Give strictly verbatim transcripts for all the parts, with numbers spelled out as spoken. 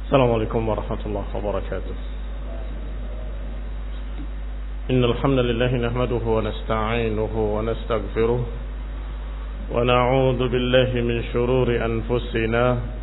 السلام عليكم ورحمة الله وبركاته. إن الحمد لله نحمده ونستعينه ونستغفره ونعوذ بالله من شرور أنفسنا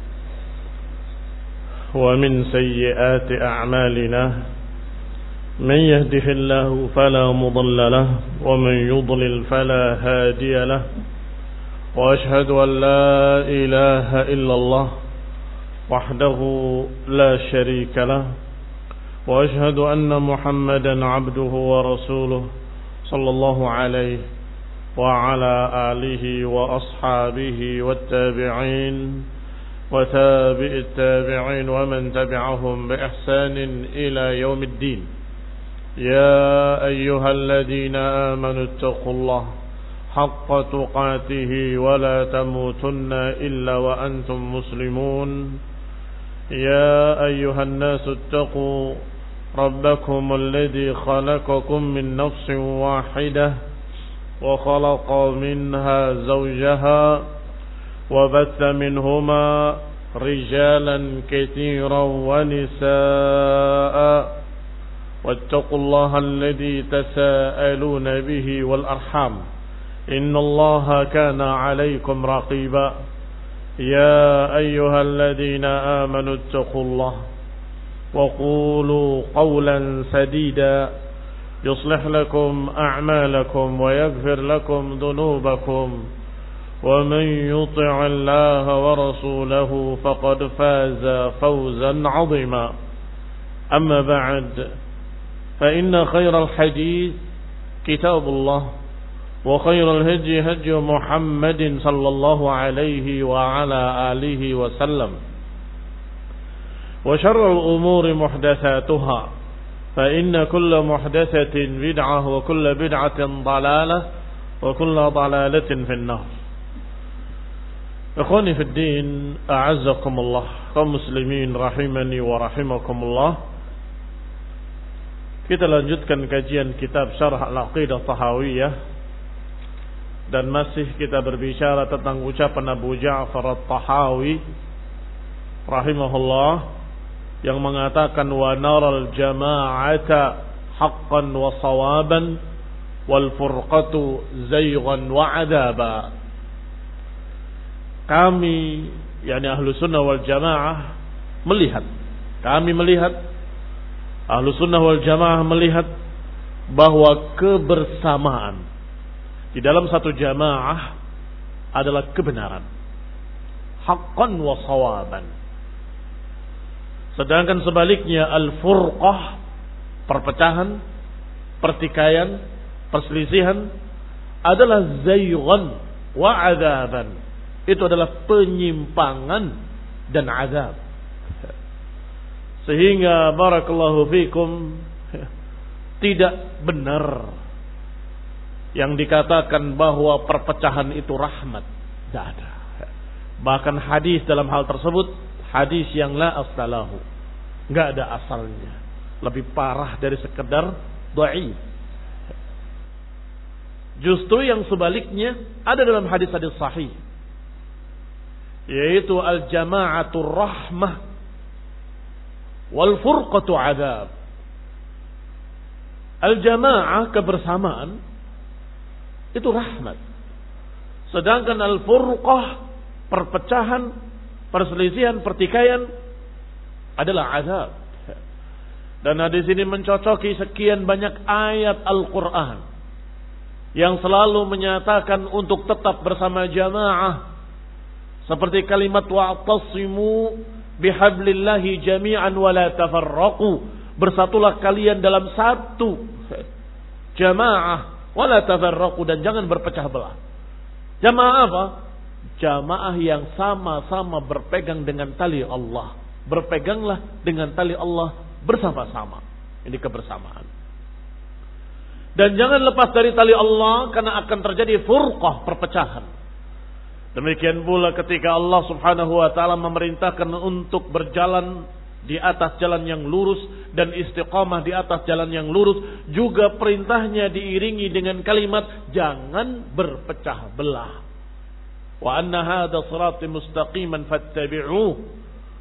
ومن سيئات أعمالنا. من يهده الله فلا مضل له ومن يضلل فلا هادي له، وأشهد أن لا إله إلا الله وحده لا شريك له، وأشهد أن محمدا عبده ورسوله صلى الله عليه وعلى آله وأصحابه والتابعين وتابع التابعين ومن تبعهم بإحسان إلى يوم الدين. يا أيها الذين آمنوا اتقوا الله حق تقاته ولا تموتن إلا وأنتم مسلمون. يا أيها الناس اتقوا ربكم الذي خلقكم من نفس واحدة وخلق منها زوجها وبث منهما رجالا كثيرا ونساء، واتقوا الله الذي تساءلون به والأرحام إن الله كان عليكم رقيبا. يا أيها الذين آمنوا اتقوا الله وقولوا قولا سديدا يصلح لكم أعمالكم ويغفر لكم ذنوبكم، ومن يطع الله ورسوله فقد فاز فوزا عظيما. أما بعد، فإن خير الحديث كتاب الله، وخير الهدي هدي محمد صلى الله عليه وعلى آله وسلم، وشر الأمور محدثاتها، فإن كل محدثة بدعة وكل بدعة ضلالة وكل ضلالة في النار. إخواني في الدين، أعزكم الله، kaum muslimin rahimani wa rahimakumullah. Kita lanjutkan kajian kitab Syarah Al-Aqidah Tahawiyah, dan masih kita berbicara tentang ucapan Abu Ja'far At-Tahawi rahimahullah yang mengatakan wa naral jama'ata haqqan wa sawaban wal furqatu zaygan wa adaba. Kami, yakni ahlu sunnah wal jamaah, melihat kami melihat ahlu sunnah wal jamaah melihat bahwa kebersamaan di dalam satu jamaah adalah kebenaran, haqqan wa sawaban. Sedangkan sebaliknya al-furqah, perpecahan, pertikaian, perselisihan adalah zaygan wa adzaban. Itu adalah penyimpangan dan azab. Sehingga barakallahu fikum, tidak benar yang dikatakan bahwa perpecahan itu rahmat. Tidak ada. Bahkan hadis dalam hal tersebut hadis yang la asalahu, nggak ada asalnya, lebih parah dari sekedar dhaif. Justru yang sebaliknya ada dalam hadis-hadis sahih, yaitu al-jama'atur rahmah wal furqatu adzab. Al-jama'ah, kebersamaan, itu rahmat. Sedangkan al-furqah, perpecahan, perselisihan, pertikaian adalah azab. Dan hadis ini mencocoki sekian banyak ayat Al-Quran yang selalu menyatakan untuk tetap bersama jamaah. Seperti kalimat wa'tasimu bihablillahi jami'an wa la tafarraqu. Bersatulah kalian dalam satu jamaah wala tafarraqu, dan jangan berpecah belah. Jamaah apa? Jamaah yang sama-sama berpegang dengan tali Allah. Berpeganglah dengan tali Allah bersama-sama. Ini kebersamaan. Dan jangan lepas dari tali Allah, karena akan terjadi furqah, perpecahan. Demikian pula ketika Allah Subhanahu wa taala memerintahkan untuk berjalan di atas jalan yang lurus dan istiqamah di atas jalan yang lurus, juga perintahnya diiringi dengan kalimat jangan berpecah belah. Wa anna hadha sirati mustaqiman fattabi'uh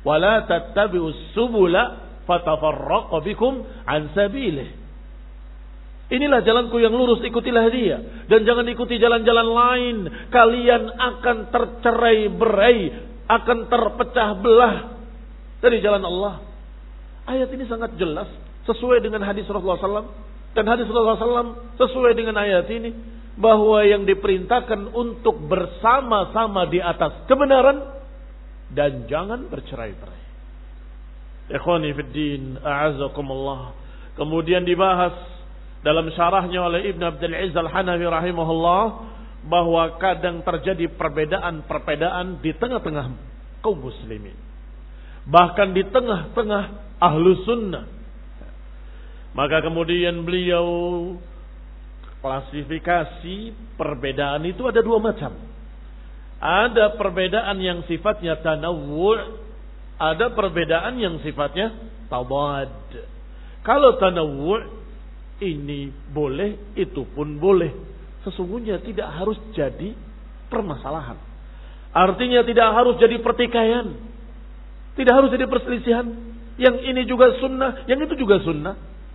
wa la tattabi'us subula fatafarraqu bikum an sabilihi. Inilah jalanku yang lurus, ikutilah dia. Dan jangan ikuti jalan-jalan lain. Kalian akan tercerai-berai, akan terpecah belah dari jalan Allah. Ayat ini sangat jelas, sesuai dengan hadis Rasulullah sallallahu alaihi wasallam. Dan hadis Rasulullah sallallahu alaihi wasallam sesuai dengan ayat ini. Bahwa yang diperintahkan untuk bersama-sama di atas kebenaran. Dan jangan bercerai-berai. Ikhwani fiddin, a'azakumullah. Kemudian dibahas dalam syarahnya oleh Ibn Abdul Aziz Al-Hanafi rahimahullah. Bahwa kadang terjadi perbedaan-perbedaan di tengah-tengah kaum muslimin. Bahkan di tengah-tengah ahlu sunnah. Maka kemudian beliau klasifikasi perbedaan itu ada dua macam. Ada perbedaan yang sifatnya tanawwu', ada perbedaan yang sifatnya tabad. Kalau tanawwu' ini boleh, itu pun boleh. Sesungguhnya tidak harus jadi permasalahan. Artinya tidak harus jadi pertikaian. Tidak harus jadi perselisihan. Yang ini juga sunnah, yang itu juga sunnah.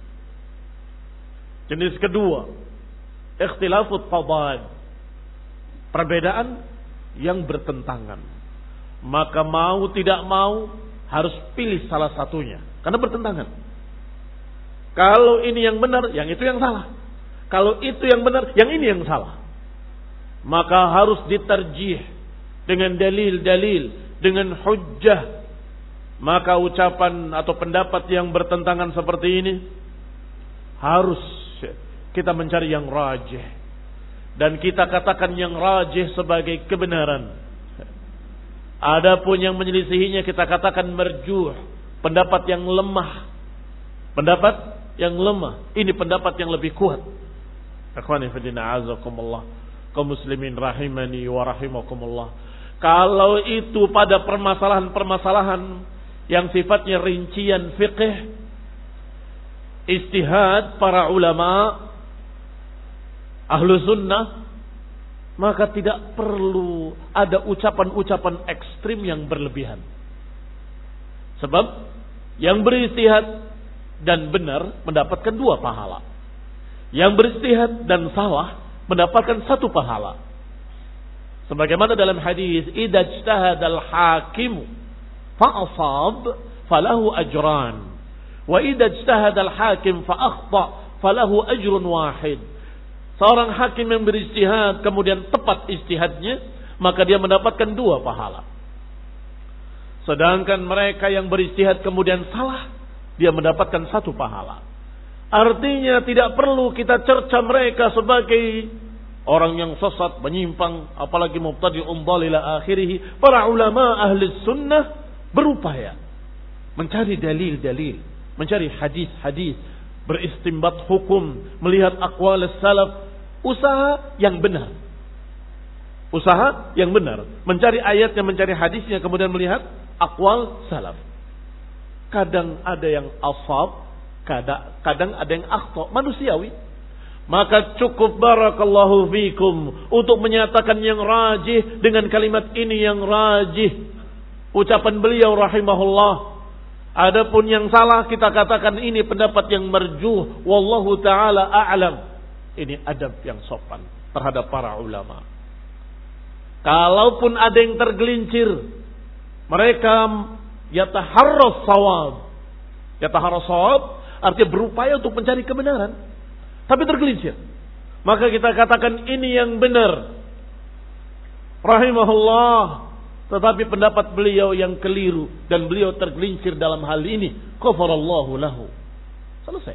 Jenis kedua, ikhtilafut tabad. Perbedaan yang bertentangan. Maka mau tidak mau harus pilih salah satunya. Karena bertentangan. Kalau ini yang benar, yang itu yang salah. Kalau itu yang benar, yang ini yang salah. Maka harus diterjih dengan dalil-dalil, dengan hujjah. Maka ucapan atau pendapat yang bertentangan seperti ini harus kita mencari yang rajih. Dan kita katakan yang rajih sebagai kebenaran. Adapun yang menyelisihinya kita katakan marjuh, pendapat yang lemah. Pendapat yang lemah, ini pendapat yang lebih kuat. Akhwani fillah, a'azakumullah, kaum muslimin rahimani wa rahimakumullah. Kalau itu pada permasalahan-permasalahan yang sifatnya rincian fiqh, ijtihad para ulama ahlu sunnah, maka tidak perlu ada ucapan-ucapan ekstrim yang berlebihan. Sebab yang berijtihad dan benar mendapatkan dua pahala. Yang berijtihad dan salah mendapatkan satu pahala. Sebagaimana dalam hadis, idza ijtahada al-hakim fa asab falahu ajran, wa idza ijtahada al-hakim fa akhta falahu ajrun wahid. Seorang hakim yang berijtihad kemudian tepat ijtihadnya, maka dia mendapatkan dua pahala. Sedangkan mereka yang berijtihad kemudian salah, dia mendapatkan satu pahala. Artinya tidak perlu kita cerca mereka sebagai orang yang sesat, menyimpang, apalagi mubtadi'un dhalil ila akhirih. Para ulama ahli sunnah berupaya mencari dalil-dalil, mencari hadis-hadis, beristimbat hukum, melihat aqwal salaf, usaha yang benar. Usaha yang benar, mencari ayatnya, mencari hadisnya, kemudian melihat aqwal salaf. Kadang ada yang ashab, kadang, kadang ada yang akhta, manusiawi. Maka cukup barakallahu fikum untuk menyatakan yang rajih dengan kalimat ini yang rajih. Ucapan beliau rahimahullah. Adapun yang salah kita katakan ini pendapat yang marjuh. Wallahu ta'ala a'lam. Ini adab yang sopan terhadap para ulama. Kalaupun ada yang tergelincir, mereka yataharras sawab. Yataharras sawab artinya berupaya untuk mencari kebenaran, tapi tergelincir. Maka kita katakan ini yang benar. Rahimahullah. Tetapi pendapat beliau yang keliru dan beliau tergelincir dalam hal ini. Ghafarallahu lahu. Selesai.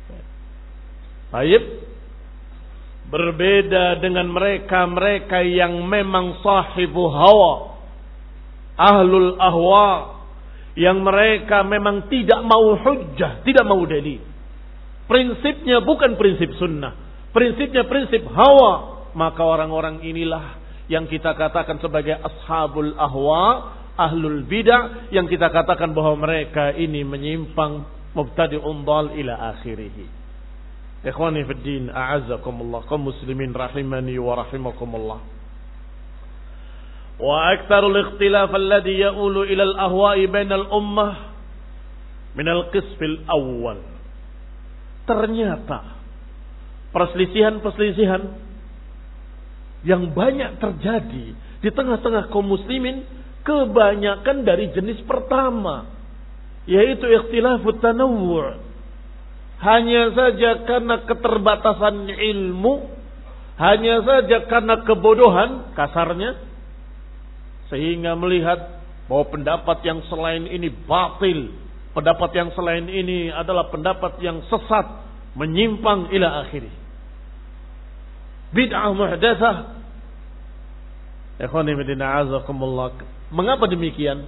Baik. Berbeda dengan mereka-mereka yang memang sahibu hawa, ahlul ahwa, yang mereka memang tidak mau hujjah, tidak mau dalil. Prinsipnya bukan prinsip sunnah, prinsipnya prinsip hawa. Maka orang-orang inilah yang kita katakan sebagai ashabul ahwa, ahlul bidah, yang kita katakan bahwa mereka ini menyimpang, mubtadi'un dhal ila akhirih. Ikhwani fid din, a'azzakumullah, kaum muslimin rahimani wa rahimakumullah. Wa aktsarul ikhtilaf alladhi ya'ulu ila al-ahwa'i bainal ummah min al-qismil awwal. Ternyata perselisihan-perselisihan yang banyak terjadi di tengah-tengah kaum muslimin kebanyakan dari jenis pertama, yaitu ikhtilafut tanawwu'. Hanya saja karena keterbatasan ilmu, hanya saja karena kebodohan kasarnya, sehingga melihat bahwa pendapat yang selain ini batil, pendapat yang selain ini adalah pendapat yang sesat, menyimpang ila akhirih. Bid'ah muhdatsah. Ikhwani fillah azakumullah. Mengapa demikian?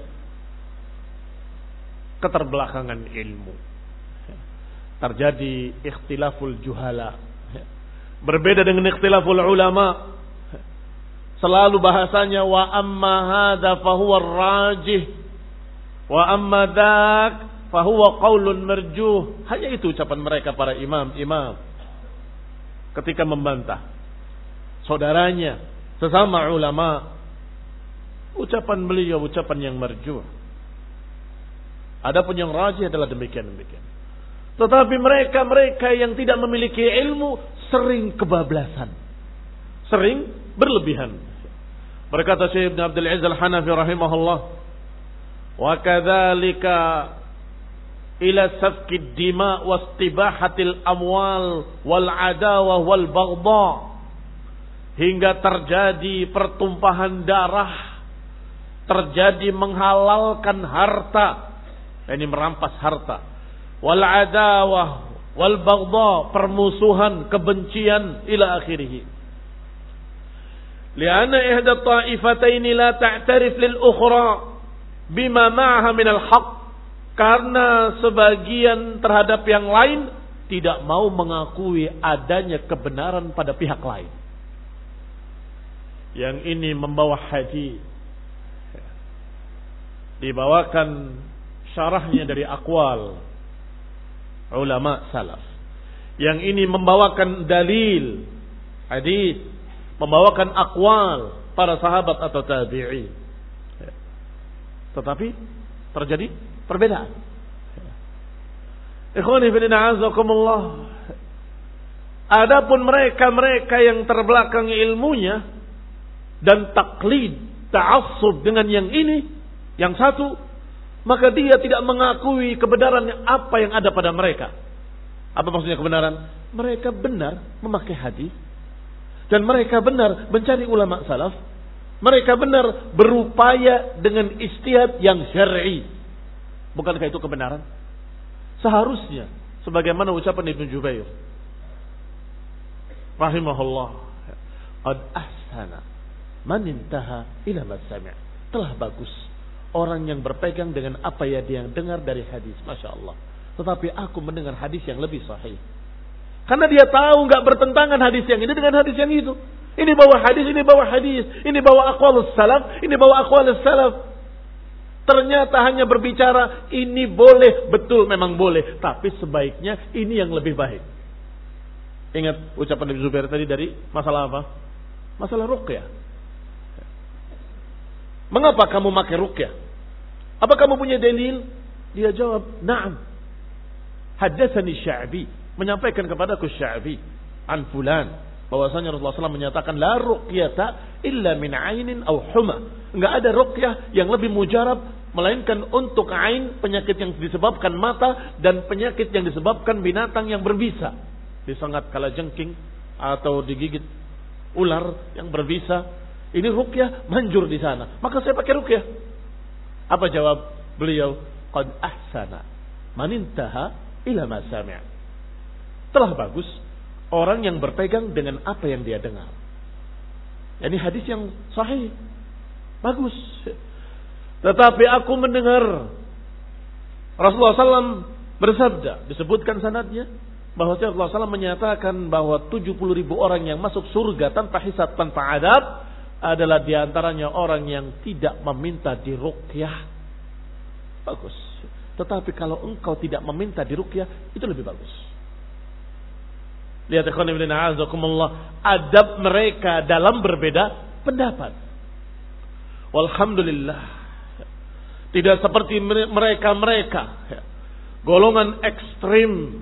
Keterbelakangan ilmu. Terjadi ikhtilaful juhala. Berbeda dengan ikhtilaful ulama. Selalu bahasanya wa amma hadza fahuwa rajih wa amma dzak fahuwa qaulun marjuh. Hanya itu ucapan mereka para imam-imam ketika membantah saudaranya sesama ulama. Ucapan beliau ucapan yang marjuh. Adapun yang rajih adalah demikian-demikian. Tetapi mereka-mereka yang tidak memiliki ilmu sering kebablasan, sering berlebihan. Berkata Syekh Ibn Abdul Aziz Al-Hanafi rahimahullah, wa kadzalika ila safki dima wa istibahatil amwal wal adawah wal baghdha, hingga terjadi pertumpahan darah, terjadi menghalalkan harta, ini merampas harta, wal adawah wal baghdha, permusuhan, kebencian ila akhirih. Lianna ihda ta'ifatayn la ta'tarif lil ukhra bima ma'aha min al haqq, karena sebagian terhadap yang lain tidak mau mengakui adanya kebenaran pada pihak lain. Yang ini membawa hadis, dibawakan syarahnya dari aqwal ulama salaf. Yang ini membawakan dalil hadis, membawakan aqwal para sahabat atau tabi'in. Tetapi terjadi perbedaan. Ikhwani fillah azakumullah. Adapun mereka-mereka yang terbelakang ilmunya dan taklid, ta'assub dengan yang ini, yang satu, maka dia tidak mengakui kebenaran apa yang ada pada mereka. Apa maksudnya kebenaran? Mereka benar memakai hadis, dan mereka benar mencari ulama salaf. Mereka benar berupaya dengan ijtihad yang syar'i. Bukankah itu kebenaran? Seharusnya sebagaimana ucapan Ibnu Jubair rahimahullah, qad ahsana man intaha ila ma sami'. Telah bagus orang yang berpegang dengan apa yang dia dengar dari hadis, Masya Allah. Tetapi aku mendengar hadis yang lebih sahih. Karena dia tahu enggak bertentangan hadis yang ini dengan hadis yang itu. Ini bawa hadis, ini bawa hadis, ini bawa aqwalus salaf, ini bawa aqwalus salaf. Ternyata hanya berbicara ini boleh, betul memang boleh, tapi sebaiknya ini yang lebih baik. Ingat ucapan Ibnu Zubair tadi dari masalah apa? Masalah ruqyah. Mengapa kamu pakai ruqyah? Apa kamu punya dalil? Dia jawab, "Na'am. Haddatsani Sya'bi, menyampaikan kepadaku Sya'bi an fulan, bahwasanya Rasulullah sallallahu alaihi wasallam menyatakan la ruqyata illa min 'ainin aw huma." Enggak ada ruqyah yang lebih mujarab melainkan untuk ain, penyakit yang disebabkan mata, dan penyakit yang disebabkan binatang yang berbisa, disengat kalajengking atau digigit ular yang berbisa. Ini ruqyah manjur di sana, maka saya pakai ruqyah. Apa jawab beliau? Qad ahsana man intaha ila ma sami'. Telah bagus orang yang berpegang dengan apa yang dia dengar. Ini hadis yang sahih, bagus. Tetapi aku mendengar Rasulullah sallallahu alaihi wasallam bersabda, disebutkan sanadnya, bahwa Rasulullah sallallahu alaihi wasallam menyatakan bahwa tujuh puluh ribu orang yang masuk surga tanpa hisab, tanpa adab, adalah diantaranya orang yang tidak meminta diruqyah. Bagus. Tetapi kalau engkau tidak meminta diruqyah, itu lebih bagus. Lihat ikhwan ibn a'azakumullah, adab mereka dalam berbeda pendapat. Walhamdulillah. Tidak seperti mereka-mereka golongan ekstrim,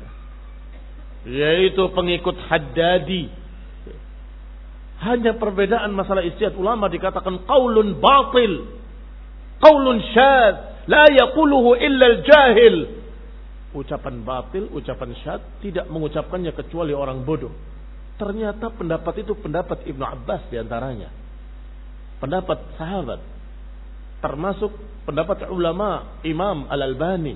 yaitu pengikut Haddadi. Hanya perbedaan masalah ijtihad, ulama dikatakan qaulun batil, qaulun syadz, la yaquluhu illa al-jahil. Ucapan batil, ucapan syadz, tidak mengucapkannya kecuali orang bodoh. Ternyata pendapat itu pendapat Ibnu Abbas diantaranya, pendapat sahabat, termasuk pendapat ulama Imam Al-Albani.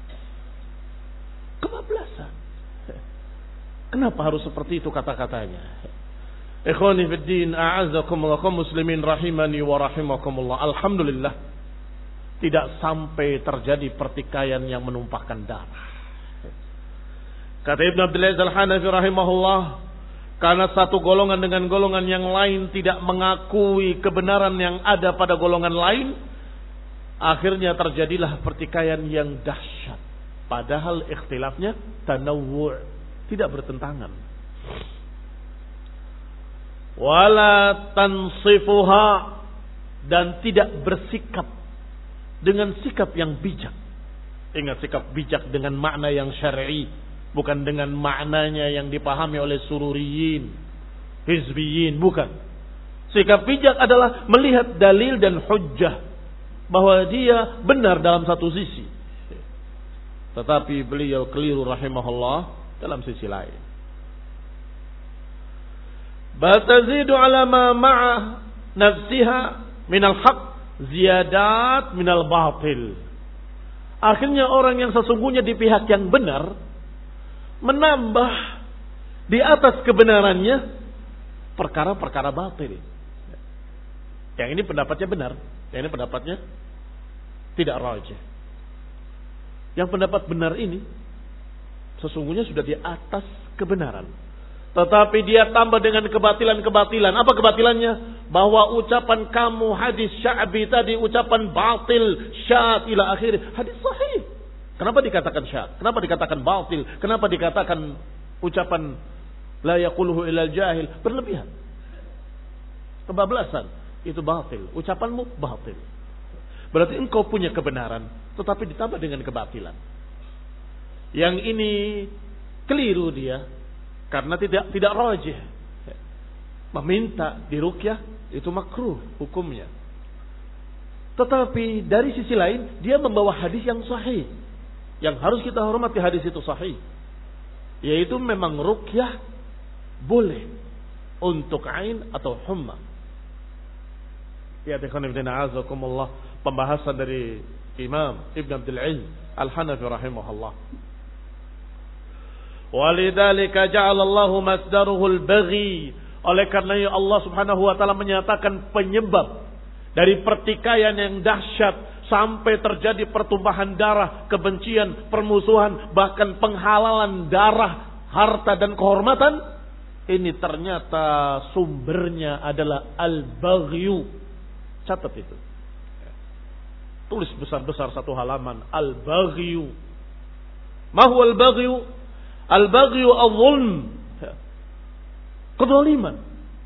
Kebablasan. Kenapa harus seperti itu kata-katanya? Ikhwani fid din, a'azzakumullah, kaum muslimin rahimani wa rahimakumullah. Alhamdulillah tidak sampai terjadi pertikaian yang menumpahkan darah. Kata Ibnu Abdul Aziz Al-Hanafi rahimahullah, karena satu golongan dengan golongan yang lain tidak mengakui kebenaran yang ada pada golongan lain, akhirnya terjadilah pertikaian yang dahsyat. Padahal ikhtilafnya tanawwu', tidak bertentangan. Wala tansifuha, dan tidak bersikap dengan sikap yang bijak. Ingat, sikap bijak dengan makna yang syar'i, bukan dengan maknanya yang dipahami oleh sururiyin, hizbiyin, bukan. Sikap bijak adalah melihat dalil dan hujjah bahwa dia benar dalam satu sisi, tetapi beliau keliru rahimahullah dalam sisi lain. Bal tazidu ala ma ma'a nafsiha minal haq ziyadat minal batil. Akhirnya orang yang sesungguhnya di pihak yang benar menambah di atas kebenarannya perkara-perkara batil. Yang ini pendapatnya benar, yang ini pendapatnya tidak rajih. Yang pendapat benar ini sesungguhnya sudah di atas kebenaran, tetapi dia tambah dengan kebatilan-kebatilan. Apa kebatilannya? Bahwa ucapan kamu hadis Sya'bi tadi ucapan batil, syad ila akhir. Hadis sahih. Kenapa dikatakan syad? Kenapa dikatakan batil? Kenapa dikatakan ucapan la yaquluhu ilal jahil? Berlebihan. Kebablasan. Itu batil. Ucapanmu batil. Berarti engkau punya kebenaran, tetapi ditambah dengan kebatilan. Yang ini keliru dia, karena tidak tidak rajih. Meminta diruqyah itu makruh hukumnya. Tetapi dari sisi lain dia membawa hadis yang sahih. Yang harus kita hormati hadis itu sahih. Yaitu memang ruqyah boleh untuk ain atau humma. Ya tekan ibn a'azakumullah, pembahasan dari Imam Ibn Abdul Aziz Al-Hanafi rahimahullah. Walidzalika ja'alallahu masdaruhu al-baghi. Oleh karena Allah Subhanahu wa taala menyatakan penyebab dari pertikaian yang dahsyat sampai terjadi pertumpahan darah, kebencian, permusuhan, bahkan penghalalan darah, harta dan kehormatan, ini ternyata sumbernya adalah al-baghyu. Catat itu. Tulis besar-besar satu halaman, al-baghyu. Ma huwa al-baghyu? Al-baghyu al-zulm, kezaliman.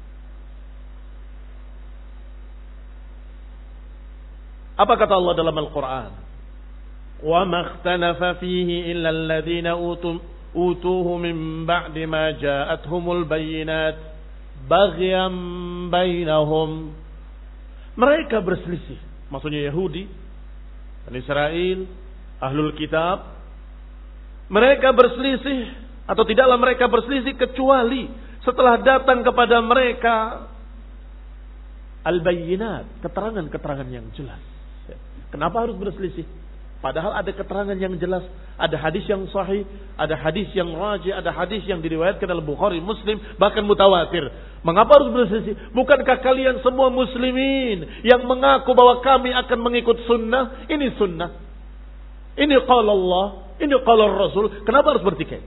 Apa kata Allah dalam Al-Quran? Wa makhtalafa fihi illa alladhina utuhu min ba'di ma ja'athumul bayyinat baghyan bainahum. Mereka berselisih, maksudnya Yahudi dan Israel, Ahlul Kitab. Mereka berselisih, atau tidaklah mereka berselisih kecuali setelah datang kepada mereka al-bayyinat, keterangan-keterangan yang jelas. Kenapa harus berselisih? Padahal ada keterangan yang jelas, ada hadis yang sahih, ada hadis yang rajih, ada hadis yang diriwayatkan oleh Bukhari, Muslim, bahkan mutawatir. Mengapa harus berselisih? Bukankah kalian semua muslimin yang mengaku bahwa kami akan mengikut sunnah? Ini sunnah, ini qala Allah, ini qala Rasul. Kenapa harus bertikai?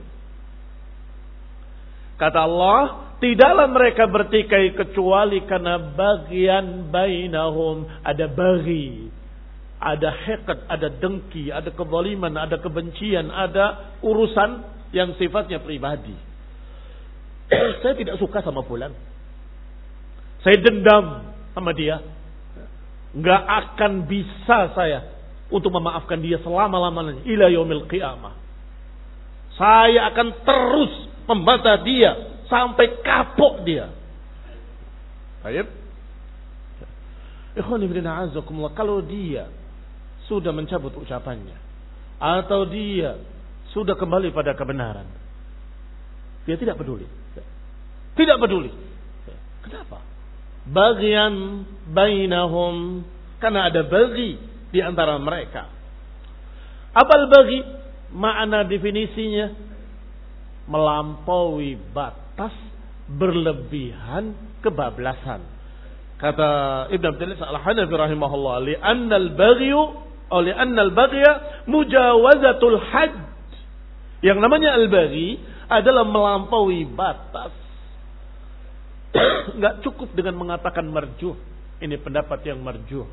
Kata Allah, tidaklah mereka bertikai kecuali karena bagian bainahum, ada bagi, ada haqad, ada dengki, ada kezaliman, ada kebencian, ada urusan yang sifatnya pribadi. Saya tidak suka sama fulan, saya dendam sama dia, Nggak akan bisa saya untuk memaafkan dia selama-lamanya. Ila yaumil qiyamah. Saya akan terus membantah dia sampai kapok dia. Baik. Ikhwan fillah a'azzakumullah, kalau dia sudah mencabut ucapannya atau dia sudah kembali pada kebenaran, dia tidak peduli. Tidak peduli. Kenapa? Bagian bainahum, karena ada bagi di antara mereka. Apa bagi? Makna definisinya melampaui batas, berlebihan, kebablasan. Kata Ibn Abdul Aziz Al-Hanafi rahimahullah, li'anna al-baghyu atau li'anna al-baghya mujawazatul hadd. Yang namanya al-baghi adalah melampaui batas. Enggak cukup dengan mengatakan marjuh. Ini pendapat yang marjuh.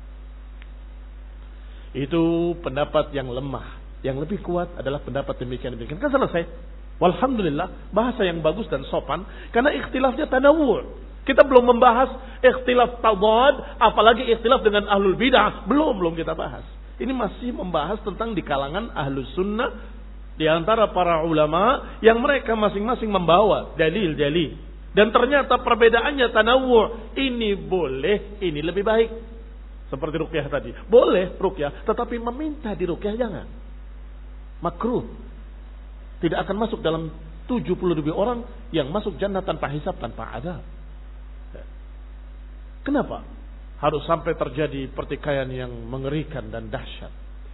Itu pendapat yang lemah. Yang lebih kuat adalah pendapat demikian demikian. Kan selesai. Walhamdulillah, bahasa yang bagus dan sopan karena ikhtilafnya tanawu'. Kita belum membahas ikhtilaf tadad, apalagi ikhtilaf dengan ahlul bidah. Belum, belum kita bahas. Ini masih membahas tentang di kalangan ahlus sunnah, di antara para ulama yang mereka masing-masing membawa dalil-dalil. Dan ternyata perbedaannya tanawu'. Ini boleh, ini lebih baik. Seperti ruqyah tadi. Boleh ruqyah, tetapi meminta di ruqyah jangan. Makruh. Tidak akan masuk dalam tujuh puluh ribu orang yang masuk jannah tanpa hisab, tanpa adab. Kenapa harus sampai terjadi pertikaian yang mengerikan dan dahsyat?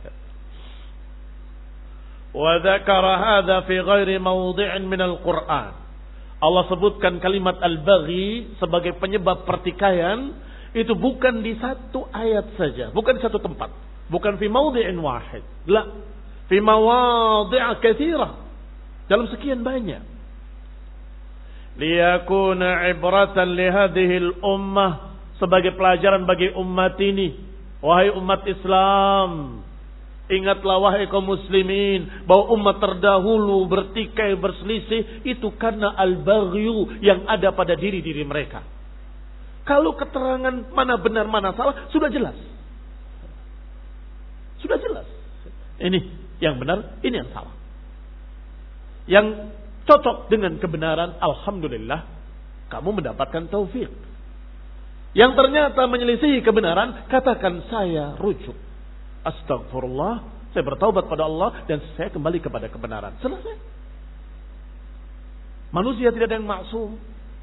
Wa dzakara hadza fi ghairi mawdhi'in min al-Qur'an. Allah sebutkan kalimat al-baghi sebagai penyebab pertikaian itu bukan di satu ayat saja, bukan di satu tempat, bukan fi mawdhi'in wahid. La, fi mawadhi' katsira. Dalam sekian banyak. Liyakuna ibratan li hadhihi al-ummah, sebagai pelajaran bagi umat ini. Wahai umat Islam, ingatlah wahai kaum muslimin bahwa umat terdahulu bertikai berselisih itu karena al-baghyu yang ada pada diri-diri mereka. Kalau keterangan mana benar mana salah sudah jelas. Sudah jelas. Ini yang benar, ini yang salah. Yang cocok dengan kebenaran, alhamdulillah kamu mendapatkan taufik. Yang ternyata menyelisihi kebenaran, katakan saya rujuk. Astagfirullah, saya bertaubat pada Allah dan saya kembali kepada kebenaran. Selesai. Manusia tidak ada yang maksum.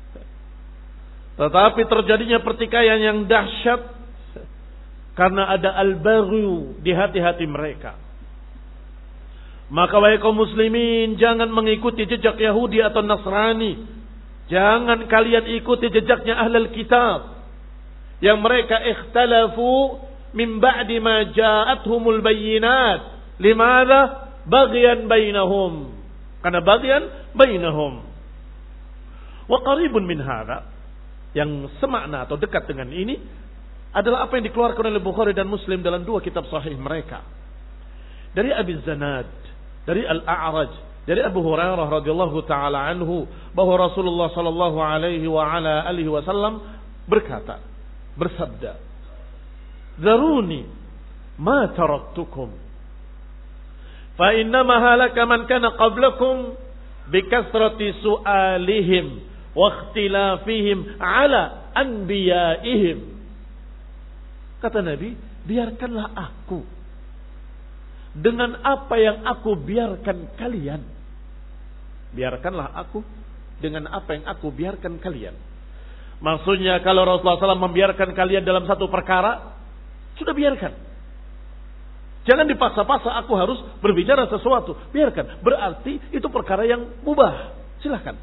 Tetapi terjadinya pertikaian yang dahsyat karena ada al-baghyu di hati-hati mereka. Maka wahai kaum muslimin, jangan mengikuti jejak Yahudi atau Nasrani. Jangan kalian ikuti jejaknya ahlul kitab yang mereka ikhtalafu min ba'di ma ja'atuhumul bayyinat. Limadha? Baghyan bainahum. Karena baghyan bainahum. Wa qaribun min hadha, yang semakna atau dekat dengan ini adalah apa yang dikeluarkan oleh Bukhari dan Muslim dalam dua kitab sahih mereka. Dari Abi Zanad, dari Al-A'raj, dari Abu Hurairah radhiyallahu taala anhu bahwa Rasulullah sallallahu alaihi wa ala alihi wasallam berkata, bersabda, "Zaruni ma taraktukum fa innama halaka man kana qablakum bikasrati su'alihim wa ikhtilafihim ala anbiya'ihim." Kata Nabi, biarkanlah aku dengan apa yang aku biarkan kalian. Biarkanlah aku dengan apa yang aku biarkan kalian. Maksudnya kalau Rasulullah shallallahu alaihi wasallam membiarkan kalian dalam satu perkara, sudah biarkan. Jangan dipaksa-paksa aku harus berbicara sesuatu. Biarkan. Berarti itu perkara yang mubah. Silahkan.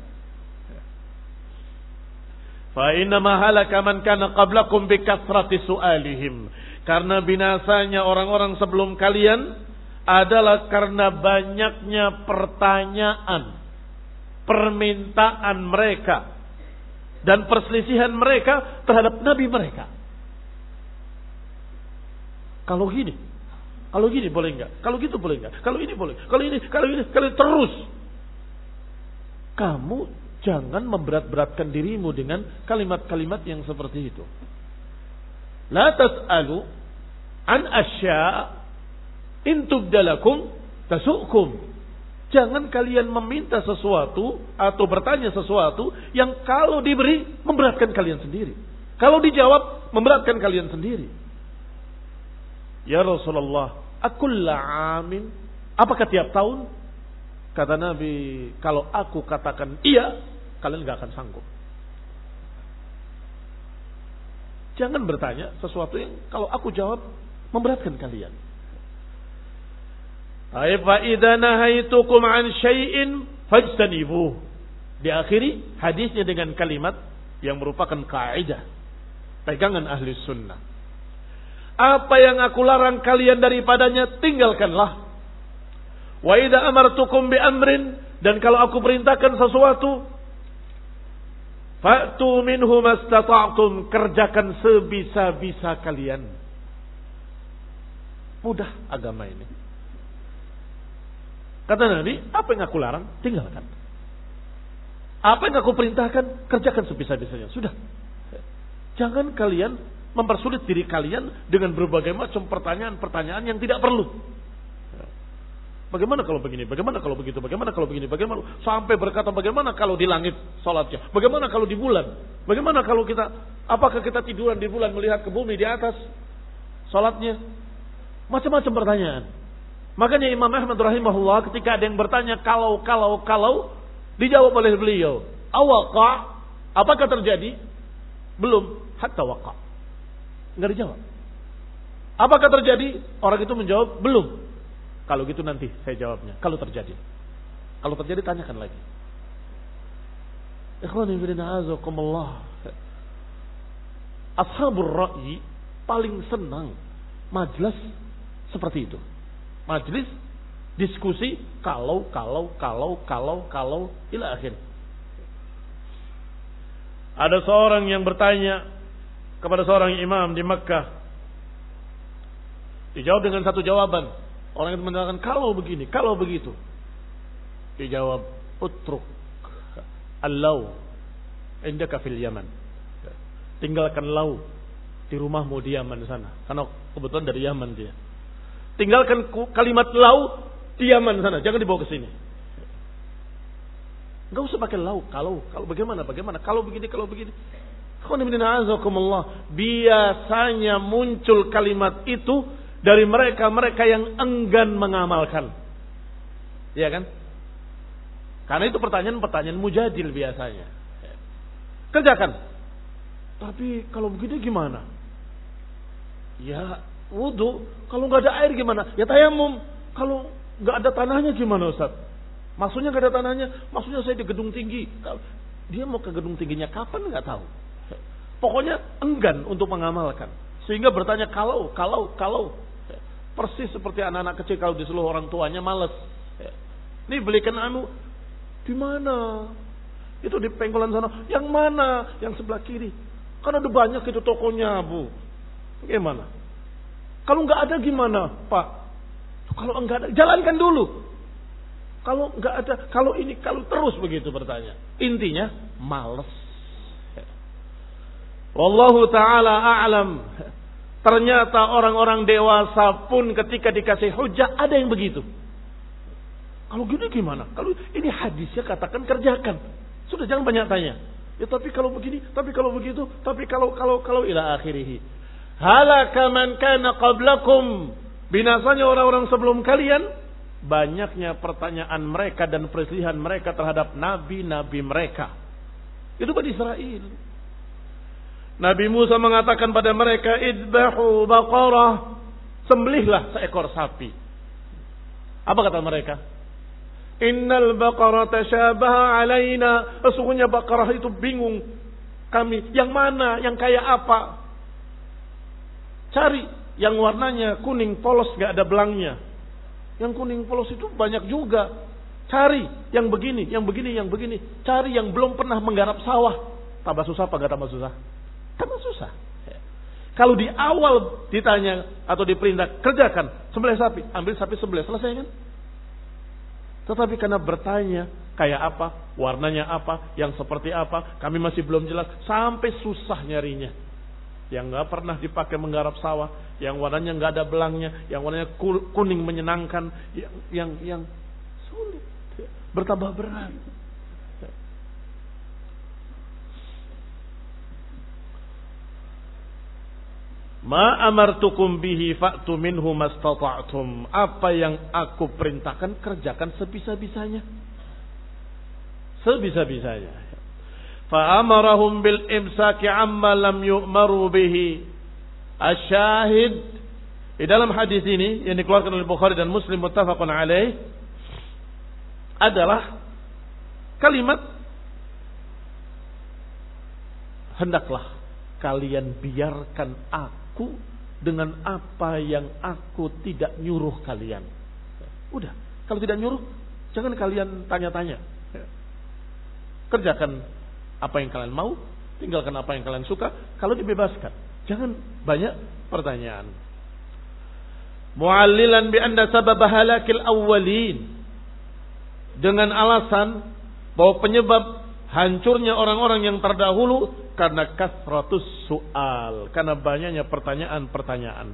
Fa inna ma halaka man kana qablakum bi kathrati su'alihim. Karena binasanya orang-orang sebelum kalian adalah karena banyaknya pertanyaan, permintaan mereka dan perselisihan mereka terhadap nabi mereka. Kalau gini, kalau gini boleh enggak? Kalau gitu boleh enggak? Kalau ini boleh. Kalau ini, kalau ini, kalau terus. Kamu jangan memberat-beratkan dirimu dengan kalimat-kalimat yang seperti itu. La tas'alu an asya in tubdalakum tasukum. Jangan kalian meminta sesuatu atau bertanya sesuatu yang kalau diberi memberatkan kalian sendiri. Kalau dijawab memberatkan kalian sendiri. Ya Rasulullah, akulla amin, apakah tiap tahun? Kata Nabi, kalau aku katakan iya, kalian gak akan sanggup. Jangan bertanya sesuatu yang kalau aku jawab memberatkan kalian. Fa idza nahaitukum an syai'in fajtanibuh. Diakhiri hadisnya dengan kalimat yang merupakan kaidah pegangan ahli sunnah. Apa yang aku larang kalian daripadanya tinggalkanlah. Wa idza amartukum bi amrin, dan kalau aku perintahkan sesuatu, fa'tu minhu mastata'tum, kerjakan sebisa-bisa kalian. Mudah agama ini. Kata Nabi, apa yang aku larang, tinggalkan. Apa yang aku perintahkan, kerjakan sebisa-bisanya. Sudah. Jangan kalian mempersulit diri kalian dengan berbagai macam pertanyaan-pertanyaan yang tidak perlu. Bagaimana kalau begini? Bagaimana kalau begitu? Bagaimana kalau begini? Bagaimana? Sampai berkata bagaimana kalau di langit salatnya? Bagaimana kalau di bulan? Bagaimana kalau kita, apakah kita tiduran di bulan melihat ke bumi di atas salatnya? Macam-macam pertanyaan. Makanya Imam Ahmad rahimahullah ketika ada yang bertanya kalau, kalau, kalau, dijawab oleh beliau, awaqa, apakah terjadi? Belum, hatta waqa. Enggak dijawab. Apakah terjadi? Orang itu menjawab, belum. Kalau gitu nanti saya jawabnya. Kalau terjadi. Kalau terjadi tanyakan lagi. Ikhwani fillah azakumullah. Ashabur ra'yi paling senang majelis seperti itu. Majelis diskusi kalau kalau kalau kalau kalau ila akhir. Ada seorang yang bertanya kepada seorang imam di Makkah. Dijawab dengan satu jawaban. Orang itu mengatakan kalau begini, kalau begitu. Dijawab, utruk al-law indaka fil Yaman. Tinggalkan law di rumahmu di Yaman sana. Karena kebetulan dari Yaman dia. Tinggalkan kalimat law di Yaman sana, jangan dibawa ke sini. Enggak usah pakai law, kalau, kalau bagaimana, bagaimana, kalau begini, kalau begini. Biasanya muncul kalimat itu dari mereka-mereka yang enggan mengamalkan. Iya kan? Karena itu pertanyaan-pertanyaan mujadil biasanya. Kerjakan. Tapi kalau begitu gimana? Ya wudu. Kalau nggak ada air gimana? Ya tayamum. Kalau nggak ada tanahnya gimana Ustaz? Maksudnya nggak ada tanahnya? Maksudnya saya di gedung tinggi. Dia mau ke gedung tingginya kapan nggak tahu. Pokoknya enggan untuk mengamalkan. Sehingga bertanya kalau, kalau, kalau. Persis seperti anak-anak kecil kalau disuruh orang tuanya malas. Ini belikan anu di mana? Itu di pengkolan sana. Yang mana? Yang sebelah kiri. Kan ada banyak itu tokonya, Bu. Bagaimana? Kalau nggak ada gimana, Pak? Kalau enggak ada, jalankan dulu. Kalau nggak ada, kalau ini, kalau terus begitu bertanya. Intinya malas. Wallahu taala a'lam. Ternyata orang-orang dewasa pun ketika dikasih hujah ada yang begitu. Kalau gini gimana? Kalau ini hadisnya katakan kerjakan. Sudah jangan banyak tanya. Ya tapi kalau begini, tapi kalau begitu, tapi kalau kalau kalau ila akhirih. Halaka man kana qablakum. Binasanya orang-orang sebelum kalian. Banyaknya pertanyaan mereka dan perselisihan mereka terhadap nabi-nabi mereka. Itu Bani Israel. Nabi Musa mengatakan pada mereka, idbahu baqarah, sembelihlah seekor sapi. Apa kata mereka? Innal baqarah tashabaha alaina, sesungguhnya baqarah itu bingung kami, yang mana, yang kayak apa? Cari yang warnanya kuning polos gak ada belangnya. Yang kuning polos itu banyak juga. Cari yang begini, yang begini, yang begini. Cari yang belum pernah menggarap sawah. Tambah susah apa gak tambah susah? Tambah susah. Kalau di awal ditanya atau diperintah kerjakan, sembelih sapi, ambil sapi sembelih, selesai kan? Tetapi karena bertanya kayak apa, warnanya apa, yang seperti apa, kami masih belum jelas, sampai susah nyarinya. yang nggak pernah dipakai menggarap sawah, yang warnanya nggak ada belangnya, yang warnanya kuning menyenangkan, yang yang yang sulit, bertambah berat. Ma amartukum bihi fa'tu minhu mastata'tum. Apa yang aku perintahkan kerjakan sebisa-bisanya. Sebisa-bisanya. Fa amarahum bil imsaki amma lam yu'maru bihi. Asyahid di dalam hadis ini yang dikeluarkan oleh Bukhari dan Muslim muttafaqun alaih adalah kalimat hendaklah kalian biarkan aku Aku dengan apa yang aku tidak nyuruh kalian. Udah, kalau tidak nyuruh, jangan kalian tanya-tanya. Kerjakan apa yang kalian mau, tinggalkan apa yang kalian suka. Kalau dibebaskan, jangan banyak pertanyaan. Mu'allilan bi anna sabab halakil awwalin, dengan alasan bahwa penyebab hancurnya orang-orang yang terdahulu karena kasratus soal, karena banyaknya pertanyaan-pertanyaan.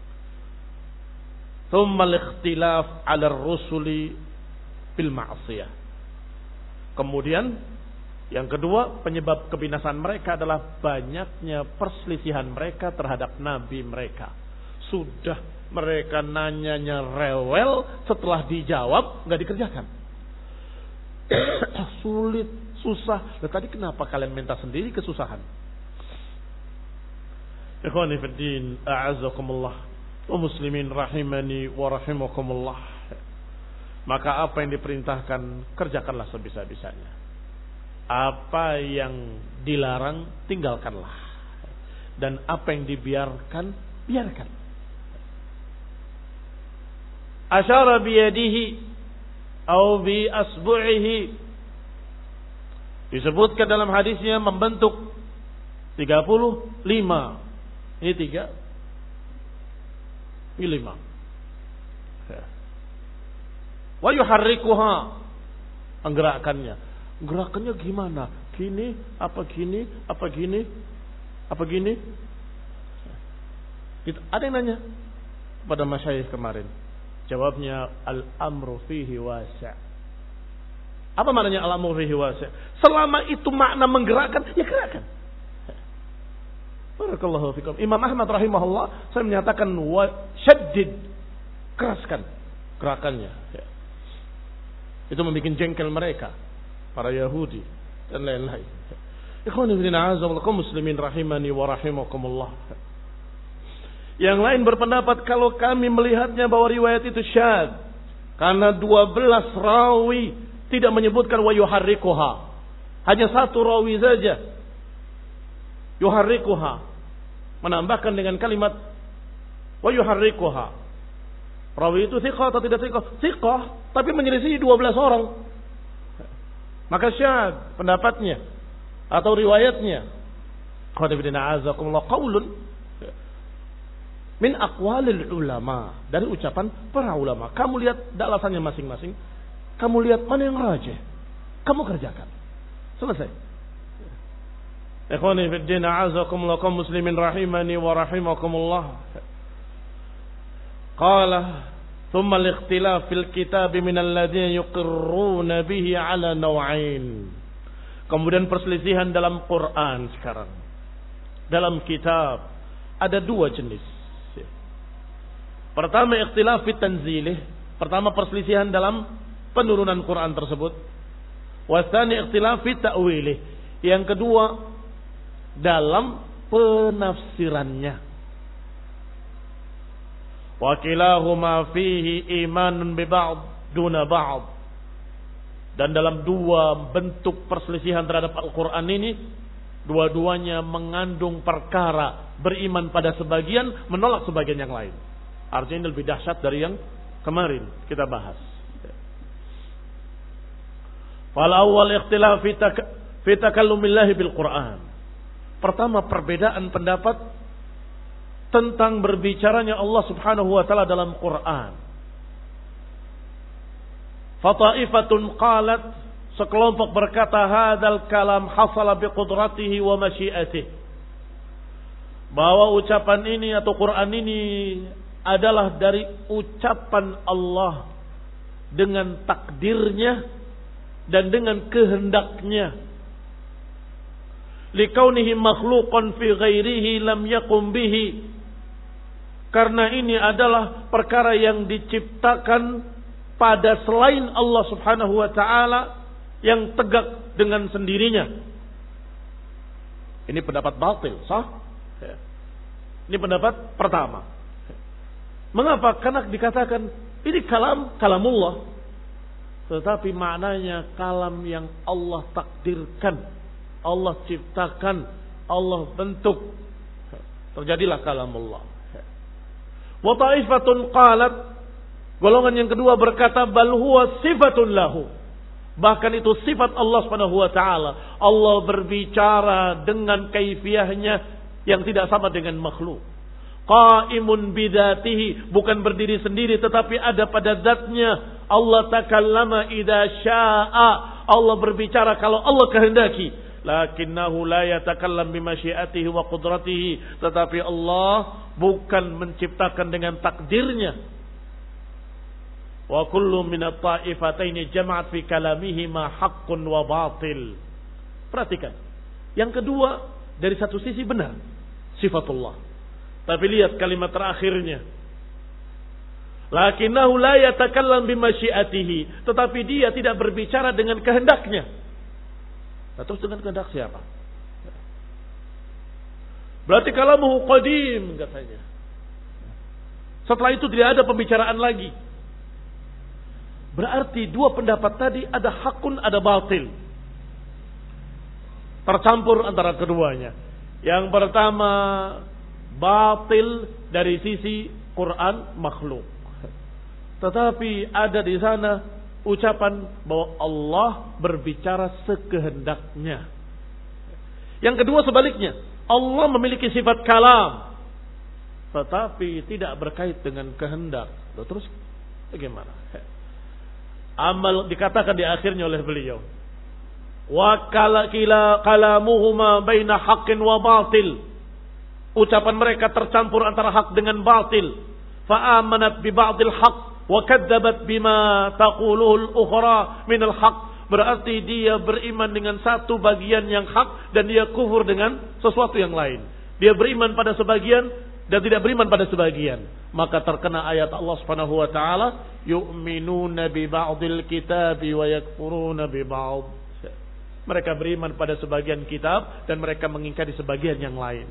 Tsumma al-ikhtilaf 'ala ar-rusuli bil ma'siyah. Kemudian yang kedua, penyebab kebinasaan mereka adalah banyaknya perselisihan mereka terhadap nabi mereka. Sudah mereka nanyanya rewel, setelah dijawab nggak dikerjakan. Sulit, susah. Nah, tadi kenapa kalian minta sendiri kesusahan? Ikhwani fid din, a'azzakumullah wa muslimin rahimani wa rahimakumullah. Maka apa yang diperintahkan kerjakanlah sebisa-bisanya. Apa yang dilarang tinggalkanlah. Dan apa yang dibiarkan biarkan. Asyara biyadihi atau bi asbu'ihi, disebutkan dalam hadisnya membentuk tiga puluh lima. Ini tiga, ini lima. Wa yuharrikuha, menggerakkannya. Gerakannya gimana? Gini, apa gini, apa gini, apa gini? Ada yang nanya pada masyayikh kemarin. Jawabnya al-amru fihi wasi'. Apa maknanya al-amru fihi wasi'? Selama itu makna menggerakkan, ya gerakkan. Barakallahu fikum. Imam Ahmad rahimahullah saya menyatakan wa syaddid, keraskan gerakannya. Ya. Itu membuat jengkel mereka, para Yahudi dan lain-lain. Ikhwani fillah, a'azzakumullah muslimin rahimani wa rahimakumullah. Yang lain berpendapat kalau kami melihatnya bahwa riwayat itu syadz karena dua belas rawi tidak menyebutkan wa yuharrikuha. Hanya satu rawi saja yuharrikuha, menambahkan dengan kalimat wa yuharrikuha. Rawi itu thiqah atau tidak thiqah? Thiqah, tapi menyelisihi dua belas orang. Maka syadz pendapatnya atau riwayatnya. Qad bidina azakumullah qaulun min aqwalil ulama, dari ucapan para ulama. Kamu lihat alasannya masing-masing, kamu lihat mana yang rajih, kamu kerjakan. Selesai. Ikhwani fid din, a'azakumullah kaum muslimin rahimani wa rahimakumullah. Qala thumma al-ikhtilaf fil kitab min alladhina yuqirruna bihi ala naw'ain. Kemudian perselisihan dalam Quran sekarang. Dalam kitab ada dua jenis. Pertama ikhtilaf fit tanzilih, pertama perselisihan dalam penurunan Quran tersebut. Wasani ikhtilaf fit ta'wilih, yang kedua dalam penafsirannya. Wa kilahuma fihi imanun bi ba'd duna ba'd. Dan dalam dua bentuk perselisihan terhadap Al-Quran ini, dua-duanya mengandung perkara beriman pada sebagian, menolak sebagian yang lain. Artinya ini lebih dahsyat dari yang kemarin kita bahas. Fal awwal ikhtilaf fi takallumillah bil Quran. Pertama, perbedaan pendapat tentang berbicaranya Allah Subhanahu wa taala dalam Quran. Fataifatun qalat, sekelompok berkata hadzal kalam hasala bi qudratihi wa masyiatihi. bahwa ucapan ini atau Quran ini adalah dari ucapan Allah dengan takdirnya dan dengan kehendaknya. Likaunihi makhluqan fi ghairihi lam yakum bihi. Karena ini adalah perkara yang diciptakan pada selain Allah Subhanahu wa taala yang tegak dengan sendirinya. Ini pendapat batil, sah? Ini pendapat pertama. Mengapa? Karena dikatakan ini kalam kalamullah, tetapi maknanya kalam yang Allah takdirkan, Allah ciptakan, Allah bentuk. Terjadilah kalamullah. Wa ta'ifatun qalat, golongan yang kedua berkata bal huwa sifatun lahu. Bahkan itu sifat Allah Subhanahu wa taala. Allah berbicara dengan kaifiyahnya yang tidak sama dengan makhluk. Qaimun bidatihi, bukan berdiri sendiri tetapi ada pada zatnya. Allah takallama idza syaa, Allah berbicara kalau Allah kehendaki. Lakinnahu la yatakallam bimasyiatihi wa qudratihi, tetapi Allah bukan menciptakan dengan takdirnya. Wa kullu min at-ta'ifataini jama'at fi kalamihi ma haqqun wa batil. Perhatikan. Yang kedua, dari satu sisi benar sifatullah. Tapi lihat kalimat terakhirnya. Lakinnahu la yatakallam bimasyiatihi, tetapi dia tidak berbicara dengan kehendaknya. Nah, terus dengan kehendak siapa? Berarti kalamuhu qadim katanya. Setelah itu tidak ada pembicaraan lagi. Berarti dua pendapat tadi ada hakun, ada batil. Tercampur antara keduanya. Yang pertama batil dari sisi Quran makhluk. Tetapi ada di sana ucapan bahwa Allah berbicara sekehendaknya. Yang kedua sebaliknya, Allah memiliki sifat kalam, tetapi tidak berkait dengan kehendak. Terus bagaimana? Amal dikatakan di akhirnya oleh beliau, wa kala kila kalamuhuma baina haqqin wa batil. Ucapan mereka tercampur antara hak dengan batil. Fa amanat bi ba'dil haqq wa kadzabat bima taquluhu al-ukhra min al-haqq. Berarti dia beriman dengan satu bagian yang hak dan dia kufur dengan sesuatu yang lain. Dia beriman pada sebagian dan tidak beriman pada sebagian. Maka terkena ayat Allah Subhanahu wa taala, yu'minuna bi ba'dil kitabi wa yakfuruna bi ba'd. Mereka beriman pada sebagian kitab dan mereka mengingkari sebagian yang lain.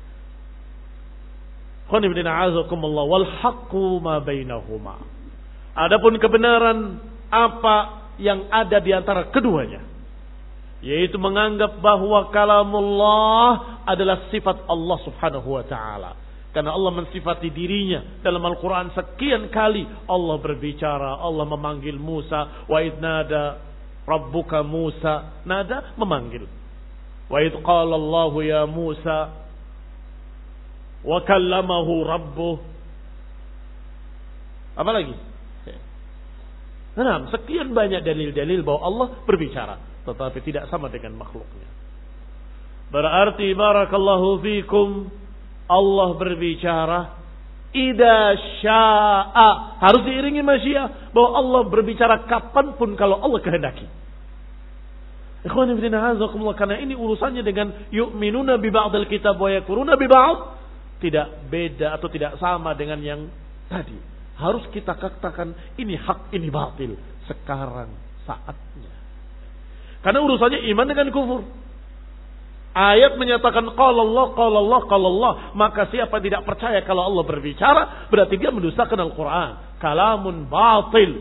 Wal haqqu ma bainahuma. Adapun kebenaran apa yang ada di antara keduanya, yaitu menganggap bahwa kalamullah adalah sifat Allah Subhanahu wa taala. Karena Allah mensifati dirinya dalam Al-Quran sekian kali. Allah berbicara, Allah memanggil Musa, wa idnada rabbuka Musa, nada memanggil. Wa idh qala Allah ya Musa wa kallamahu rabbuh. Apa lagi? Nah, sekian banyak dalil-dalil bahwa Allah berbicara, tetapi tidak sama dengan makhluknya. Berarti barakallahu fikum, Allah berbicara idza syaa, harus diiringi masyiah, bahwa Allah berbicara kapanpun kalau Allah kehendaki. Ikhwan fillah, karena ini urusannya dengan yu'minuna bi ba'dil kitab wa yakfuruna bi ba'd, tidak beda atau tidak sama dengan yang tadi. Harus kita katakan ini hak, ini batil sekarang saatnya. Karena urusannya iman dengan kufur. Ayat menyatakan qala Allah, qala Allah, qala Allah. Maka siapa tidak percaya kalau Allah berbicara, berarti dia mendustakan Al-Quran. Kalamun batil.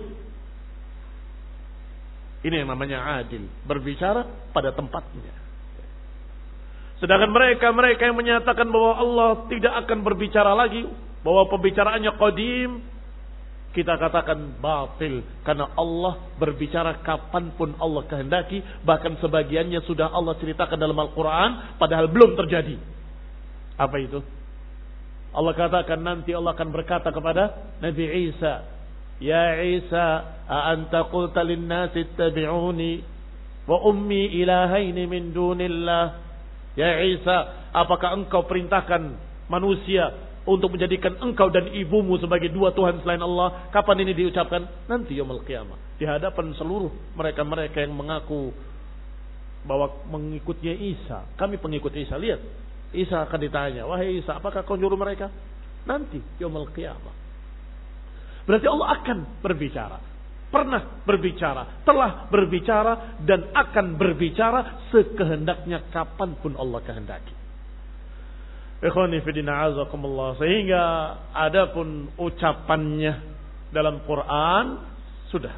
Ini yang namanya adil, berbicara pada tempatnya. Sedangkan mereka-mereka yang menyatakan bahwa Allah tidak akan berbicara lagi, bahwa pembicaraannya qadim, kita katakan batil. Karena Allah berbicara kapanpun Allah kehendaki. Bahkan sebagiannya sudah Allah ceritakan dalam Al-Quran, padahal belum terjadi. Apa itu? Allah katakan nanti Allah akan berkata kepada Nabi Isa, ya Isa, a anta qulta linnasi ittabi'uni wa ummi ilahaini min dunillah. Ya Isa, apakah engkau perintahkan manusia untuk menjadikan engkau dan ibumu sebagai dua Tuhan selain Allah. Kapan ini diucapkan? Nanti yaumul qiyamah. Di hadapan seluruh mereka-mereka yang mengaku bahwa mengikutnya Isa. Kami pengikut Isa. Lihat, Isa akan ditanya, wahai Isa, apakah kau nyuruh mereka? Nanti yaumul qiyamah. Berarti Allah akan berbicara. Pernah berbicara, telah berbicara, dan akan berbicara sekehendaknya kapanpun Allah kehendaki. Ikhwani fillah azakumullah. Sehingga adapun ucapannya dalam Quran sudah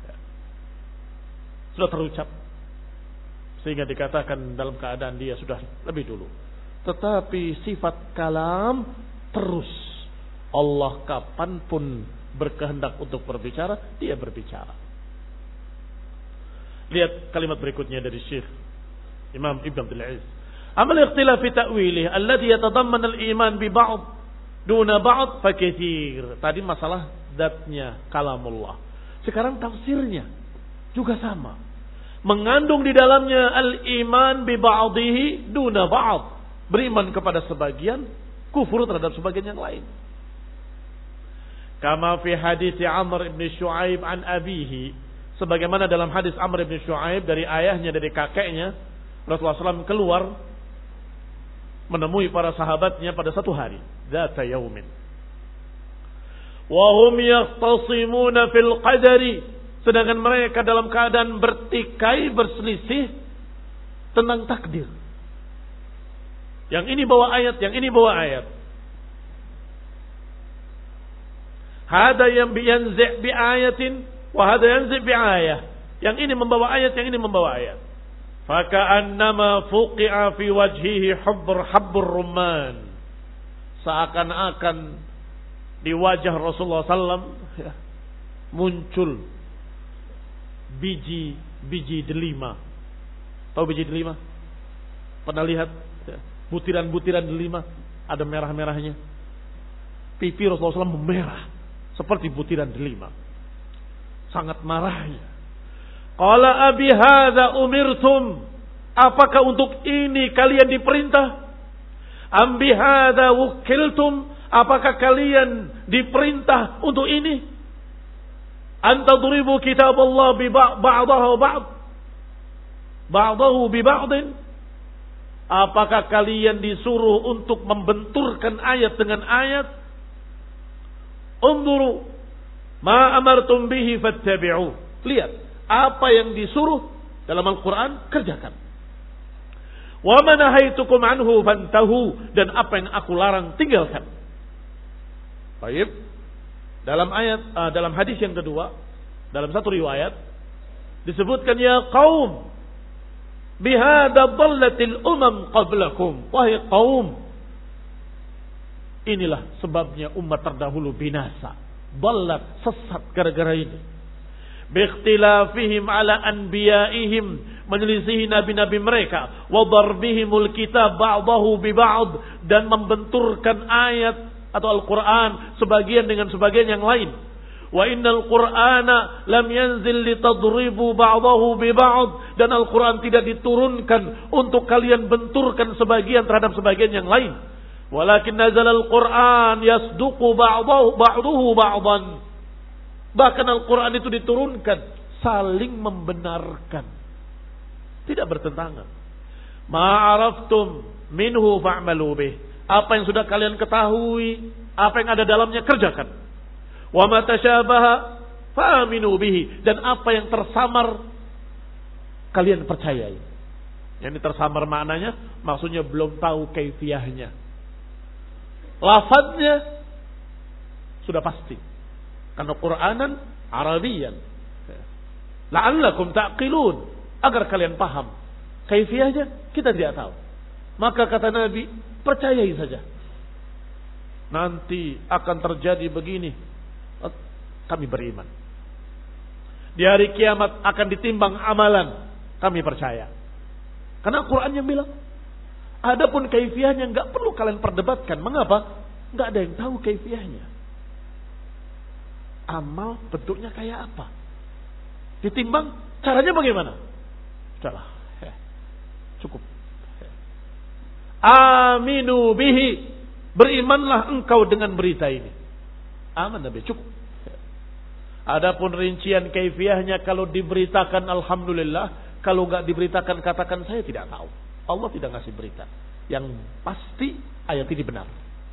sudah terucap, sehingga dikatakan dalam keadaan dia sudah lebih dulu. Tetapi sifat kalam terus. Allah kapanpun berkehendak untuk berbicara, dia berbicara. Lihat kalimat berikutnya dari Syekh Imam Ibn Abdul Aziz. Amal ikhtilaf fi ta'wilih alladhi yatadamman al-iman bi ba'd duna ba'd fa katsir. Tadi masalah zatnya kalamullah. Sekarang tafsirnya juga sama. Mengandung di dalamnya al-iman bi ba'dihi duna ba'd. Beriman kepada sebagian, kufur terhadap sebagian yang lain. Kama fi hadis Amr ibn Shu'aib an abihi. Sebagaimana dalam hadis Amr ibn Shu'aib dari ayahnya, dari kakeknya, Rasulullah shallallahu alaihi wasallam keluar menemui para sahabatnya pada satu hari. Dzata yaumin. Wa hum yahtasimuna fil qadari. Sedangkan mereka dalam keadaan bertikai, berselisih tentang takdir. Yang ini bawa ayat, yang ini bawa ayat. Hada yang yanzi' bi ayatin wa hada yanzi' bi ayah. Yang ini membawa ayat, yang ini membawa ayat. Faka'annama fuqi'a fi wajhihi hubbur habbur rumman. Seakan-akan di wajah Rasulullah sallallahu alaihi wasallam ya, muncul biji-biji delima. Tahu biji delima? Pernah lihat ya, butiran-butiran delima ada merah-merahnya. Pipi Rasulullah sallallahu alaihi wasallam memerah seperti butiran delima. Sangat marahnya. Qala abi hadza umirtum. Apakah untuk ini kalian diperintah? Am bi hadza wukiltum. Apakah kalian diperintah untuk ini? Anta duribu kitab Allah bi ba'dahu ba'd. Ba'dahu bi ba'din. Apakah kalian disuruh untuk membenturkan ayat dengan ayat? Unduru ma amartum bihi fattabi'u. Lihat apa yang disuruh dalam Al-Quran, kerjakan. Wa ma nahaitukum anhu fantahu. Dan apa yang aku larang, tinggalkan. Baik. Dalam ayat uh, dalam hadis yang kedua, dalam satu riwayat disebutkan, ya qaum bihada dhallatil umam qablakum. Wahai qaum, inilah sebabnya umat terdahulu binasa. Dhallat, sesat gara-gara ini. Biikhtilafihim ala anbiya'ihim, menyelisihi nabi-nabi mereka. Wa darbihimul kitab ba'dahu bi ba'd, dan membenturkan ayat atau Al-Quran sebagian dengan sebagian yang lain. Wa innal Qur'ana lam yanzil litadribu ba'dahu bi ba'd, dan Al-Quran tidak diturunkan untuk kalian benturkan sebagian terhadap sebagian yang lain. Walakin nazal al-Quran yasduqu ba'dahu ba'duhu ba'dan. Bahkan Al-Quran itu diturunkan saling membenarkan, tidak bertentangan. Ma'araftum minhu fa'malu bih. Apa yang sudah kalian ketahui, apa yang ada dalamnya, kerjakan. Wa ma tashabaha fa'aminu bihi. Dan apa yang tersamar, kalian percayai. Yang tersamar maknanya, maksudnya belum tahu kaifiyahnya. Lafadznya sudah pasti. Karena Qur'anan Arabian. La'allakum ta'qilun. Agar kalian paham. Kaifiyahnya kita tidak tahu. Maka kata Nabi, percayai saja. Nanti akan terjadi begini. Kami beriman. Di hari kiamat akan ditimbang amalan. Kami percaya. Karena Quran yang bilang. Adapun kaifiyahnya enggak perlu kalian perdebatkan. Mengapa? Enggak ada yang tahu kaifiyahnya. Amal bentuknya kayak apa? Ditimbang caranya bagaimana? Sudahlah. Cukup. Aminu bihi. Berimanlah engkau dengan berita ini. Aman Nabi, cukup. Adapun rincian kaifiyahnya kalau diberitakan alhamdulillah, kalau enggak diberitakan katakan saya tidak tahu. Allah tidak ngasih berita. Yang pasti ayat ini benar.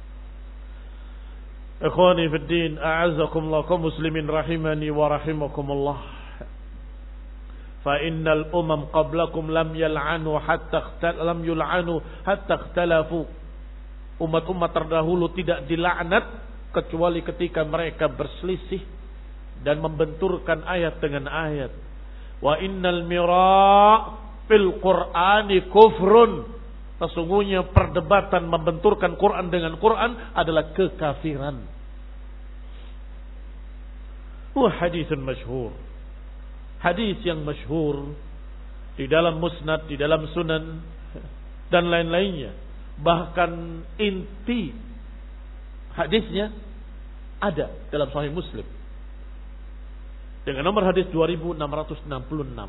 Ikhwani fid din, a'azzakumullah kaum muslimin rahimani wa rahimakumullah. Fa innal umam qablakum lam yal'anu hatta lam yul'anu hatta ikhtalafu. Umat-umat terdahulu tidak dilaknat kecuali ketika mereka berselisih dan membenturkan ayat dengan ayat. Wa innal mira' fil Qur'ani kufrun. Sesungguhnya perdebatan membenturkan Quran dengan Quran adalah kekafiran. Wah, hadisun masyhur. Hadis yang masyhur di dalam musnad, di dalam sunan dan lain-lainnya. Bahkan inti hadisnya ada dalam Sahih Muslim dengan nomor hadis dua ribu enam ratus enam puluh enam.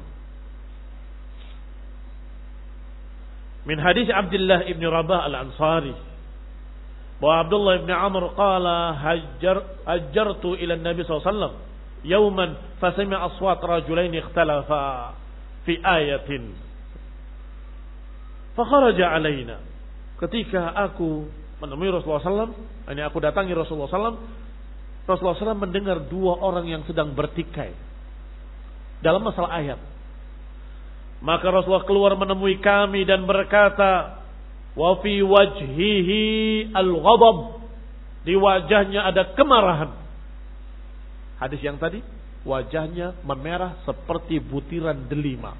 Min hadis Abdullah ibn Rabah al-Ansari bahwa Abdullah ibn Amr qala hajjar hajjartu ila Nabi sallallahu alaihi wasallam yawman fasami'a aswat rajulain ikhtalafa fi ayatin fa kharaja alaina. Ketika aku menemui Rasulullah sallallahu alaihi wasallam, ini aku datangi Rasulullah sallallahu alaihi wasallam, Rasulullah sallallahu alaihi wasallam mendengar dua orang yang sedang bertikai dalam masalah ayat. Maka Rasulullah keluar menemui kami dan berkata, wa fi wajhihi al-ghadab, di wajahnya ada kemarahan. Hadis yang tadi, wajahnya memerah seperti butiran delima.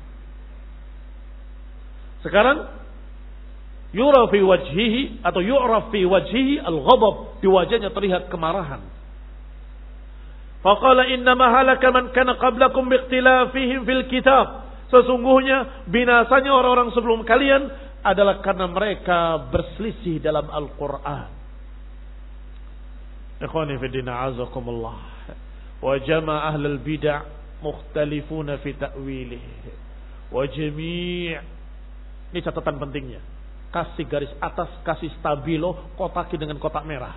Sekarang yura fi wajhihi atau yu'raf fi wajhihi al-ghadab, di wajahnya terlihat kemarahan. Faqala inna ma halaka man kana qablakum bi ikhtilafihim fil kitab. Sesungguhnya binasanya orang-orang sebelum kalian adalah karena mereka berselisih dalam Al-Quran. Ikhwani fi din a'azakumullah. Wa jama' ahlul bid'ah mukhtalifuna fi ta'wilih. Wa jami' ini catatan pentingnya. Kasih garis atas, kasih stabilo, kotaki dengan kotak merah.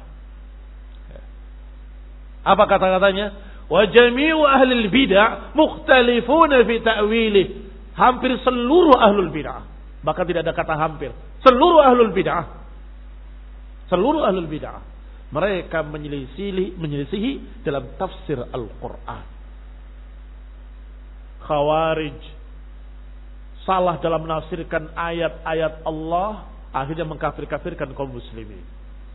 Apa kata-katanya? Wa jami'u ahlul bid'ah mukhtalifuna fi ta'wilih. Hampir seluruh ahlul bid'ah, bahkan tidak ada kata hampir, seluruh ahlul bid'ah, seluruh ahlul bid'ah, mereka menyelisihi, menyelisihi dalam tafsir Al-Quran. Khawarij salah dalam menafsirkan ayat-ayat Allah, akhirnya mengkafir-kafirkan kaum muslimin.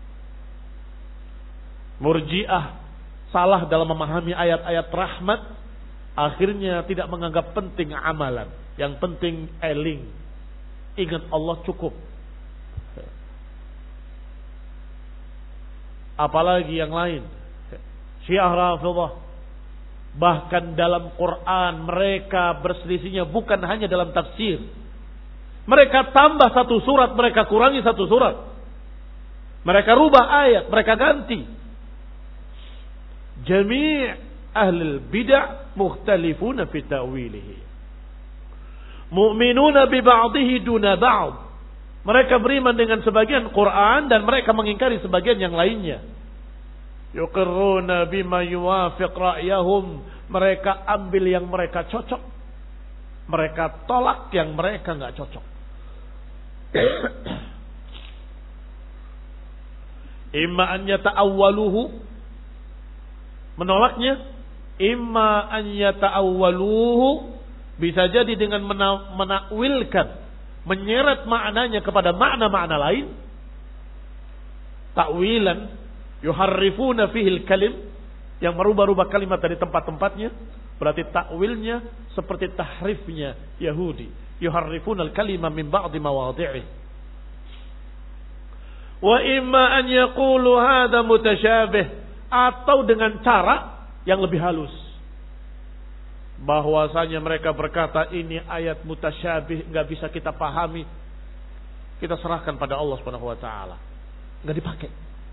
Murji'ah salah dalam memahami ayat-ayat rahmat, akhirnya tidak menganggap penting amalan. Yang penting eling, ingat Allah cukup. Apalagi yang lain, Syiah Rafidhah, bahkan dalam Quran mereka berselisihnya bukan hanya dalam tafsir. Mereka tambah satu surat, mereka kurangi satu surat. Mereka rubah ayat, mereka ganti. Jami' ahlul bid'ah mukhtalifuna fi ta'wilihi. Mu'minuna bi ba'dihi duna ba'd. Mereka beriman dengan sebagian Quran dan mereka mengingkari sebagian yang lainnya. Yuqirruna bima yuwafiq ra'yahum. Mereka ambil yang mereka cocok, mereka tolak yang mereka enggak cocok. Imma an yata'awwaluhu, menolaknya. Imma an yata'awwaluhu, bisa jadi dengan menakwilkan, menyeret maknanya kepada makna-makna lain. Takwilan yuharrifuna fihil kalim, yang merubah-rubah kalimat dari tempat-tempatnya. Berarti takwilnya seperti tahrifnya Yahudi. Yuharrifuna al-kalima min ba'di mawadhi'i. Wa imma an yaqulu hadha mutasyabih, atau dengan cara yang lebih halus, bahwasanya mereka berkata ini ayat mutasyabih, enggak bisa kita pahami, kita serahkan pada Allah Subhanahu wa taala, enggak dipakai.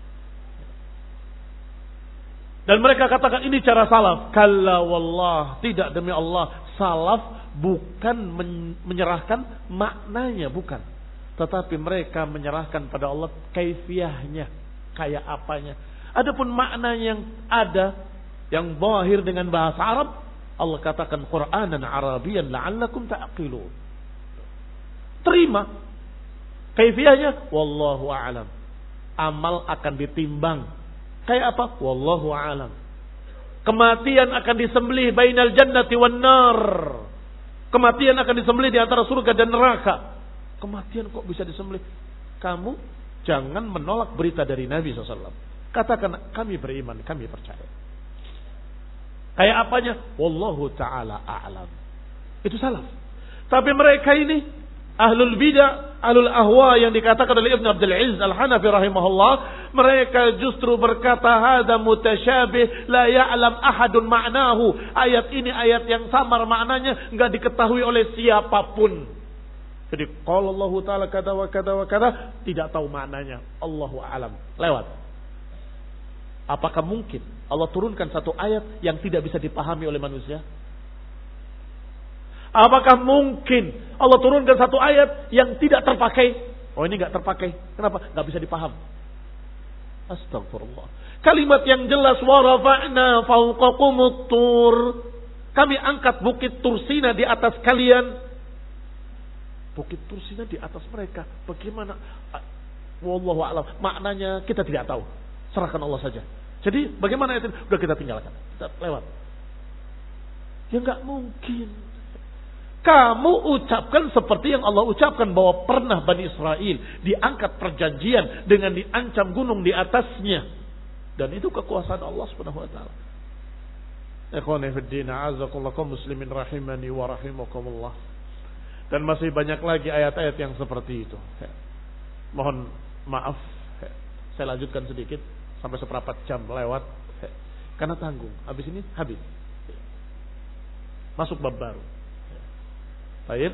Dan mereka katakan ini cara salaf. Kalla wallah, tidak, demi Allah, salaf bukan menyerahkan maknanya, bukan, tetapi mereka menyerahkan pada Allah kaifiyahnya, kayak apanya. Adapun makna yang ada yang zahir dengan bahasa Arab, Allah katakan Qur'anan Arabiyan la'allakum ta'qilun. Terima. Kaifiyahnya wallahu a'lam. Amal akan ditimbang. Kayak apa? Wallahu a'lam. Kematian akan disembelih bainal jannati wan nar. Kematian akan disembelih di antara surga dan neraka. Kematian kok bisa disembelih? Kamu jangan menolak berita dari Nabi shallallahu alaihi wasallam. Katakan kami beriman, kami percaya. Kayak apanya? Wallahu ta'ala a'lam. Itu salaf. Tapi mereka ini ahlul bidah, ahlul ahwa yang dikatakan oleh Ibn Abdul Aziz Al-Hanafi rahimahullah, mereka justru berkata hada mutasyabih la ya'lam ahadun ma'nahu. Ayat ini ayat yang samar maknanya, enggak diketahui oleh siapapun. Jadi qala Allah taala kada wa kada wa kada, tidak tahu maknanya. Allahu a'lam. Lewat. Apakah mungkin Allah turunkan satu ayat yang tidak bisa dipahami oleh manusia? Apakah mungkin Allah turunkan satu ayat yang tidak terpakai? Oh, ini enggak terpakai. Kenapa? Enggak bisa dipaham. Astagfirullah. Kalimat yang jelas, wa rafa'na fawqakumut tur. Kami angkat bukit Tursina di atas kalian. Bukit Tursina di atas mereka. Bagaimana? Wallahu a'lam. Maknanya kita tidak tahu. Serahkan Allah saja. Jadi bagaimana itu? Sudah kita tinggalkan. Kita lewat. Ya enggak mungkin. Kamu ucapkan seperti yang Allah ucapkan, bahwa pernah Bani Israel diangkat perjanjian dengan diancam gunung di atasnya. Dan itu kekuasaan Allah Subhanahu wa taala. Ikhwani fid din, a'azzakumullah kaum muslimin rahimani wa rahimakumullah. Dan masih banyak lagi ayat-ayat yang seperti itu. Mohon maaf, saya lanjutkan sedikit sampai seperempat jam lewat karena tanggung. Habis ini habis. Masuk bab baru. Baik.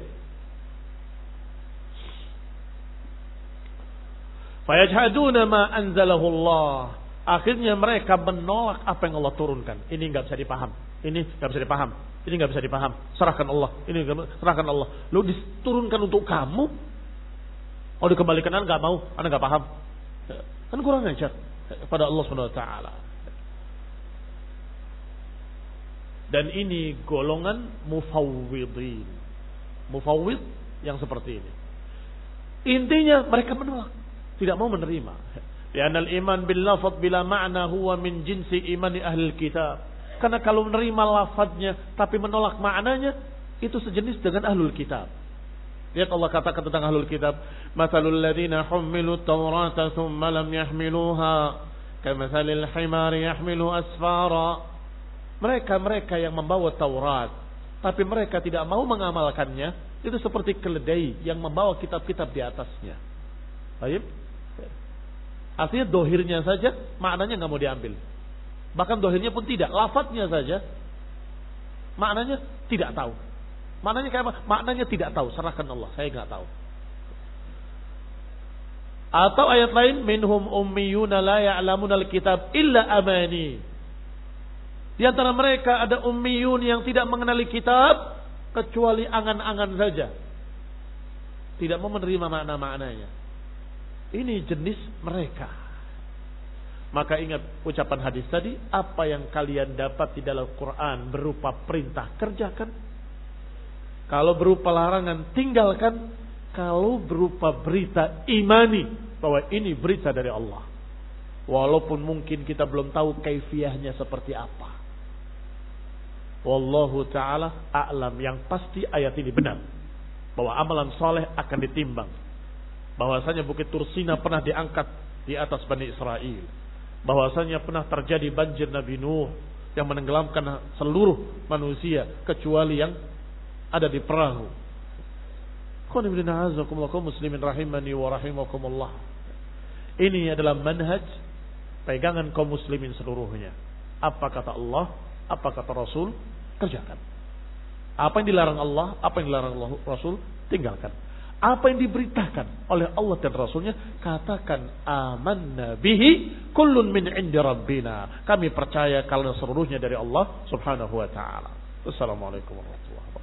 Fayajhaduna ma anzalahu Allah. Akhirnya mereka menolak apa yang Allah turunkan. Ini enggak bisa dipaham. Ini enggak bisa dipaham. Ini enggak bisa dipaham. Serahkan Allah. Ini serahkan Allah. Lu diturunkan untuk kamu. Oh, dikembalikan Anda enggak mau, Anda enggak paham. Kan kurang ajar pada Allah Subhanahu wa taala. Dan ini golongan mufawwidin. Mufawwid yang seperti ini. Intinya mereka menolak, tidak mau menerima. Li'anna al-iman bil lafaz bila ma'na huwa min jinsi imani ahli kitab. Karena kalau menerima lafaznya tapi menolak maknanya, itu sejenis dengan ahlul kitab. Lihat Allah katakan tentang ahlul kitab, "Matsalul ladzina hummilu at-taurata tsumma lam yahmiluha kamatsalil himari yahmilu asfara." Mereka-mereka yang membawa Taurat tapi mereka tidak mau mengamalkannya, itu seperti keledai yang membawa kitab-kitab di atasnya. Baik? Artinya dohirnya saja, maknanya nggak mau diambil. Bahkan dohirnya pun tidak, lafadznya saja, maknanya tidak tahu. Maknanya kayak apa? Maknanya tidak tahu. Serahkan Allah, saya nggak tahu. Atau ayat lain, minhum ummiyuna la ya'lamuna al-kitab illa amani. Di antara mereka ada ummiyun yang tidak mengenali kitab kecuali angan-angan saja. Tidak mau menerima makna-maknanya. Ini jenis mereka. Maka ingat ucapan hadis tadi, apa yang kalian dapat di dalam Quran berupa perintah, kerjakan. Kalau berupa larangan, tinggalkan. Kalau berupa berita, imani bahwa ini berita dari Allah. Walaupun mungkin kita belum tahu kaifiyahnya seperti apa. Wallahu ta'ala a'lam. Yang pasti ayat ini benar, bahwa amalan soleh akan ditimbang. Bahwasanya Bukit Tursina pernah diangkat di atas Bani Israel. Bahwasanya pernah terjadi banjir Nabi Nuh yang menenggelamkan seluruh manusia kecuali yang ada di perahu. Qul inna a'udzubikum muslimin rahimani wa rahimakumullah. Ini adalah manhaj pegangan kaum muslimin seluruhnya. Apa kata Allah, apa kata Rasul, kerjakan. Apa yang dilarang Allah, apa yang dilarang Allah, Rasul, tinggalkan. Apa yang diberitakan oleh Allah dan Rasulnya, katakan amanna bihi kullun min indi rabbina. Kami percaya kalau seluruhnya dari Allah subhanahu wa ta'ala. Wassalamualaikum warahmatullahi wabarakatuh.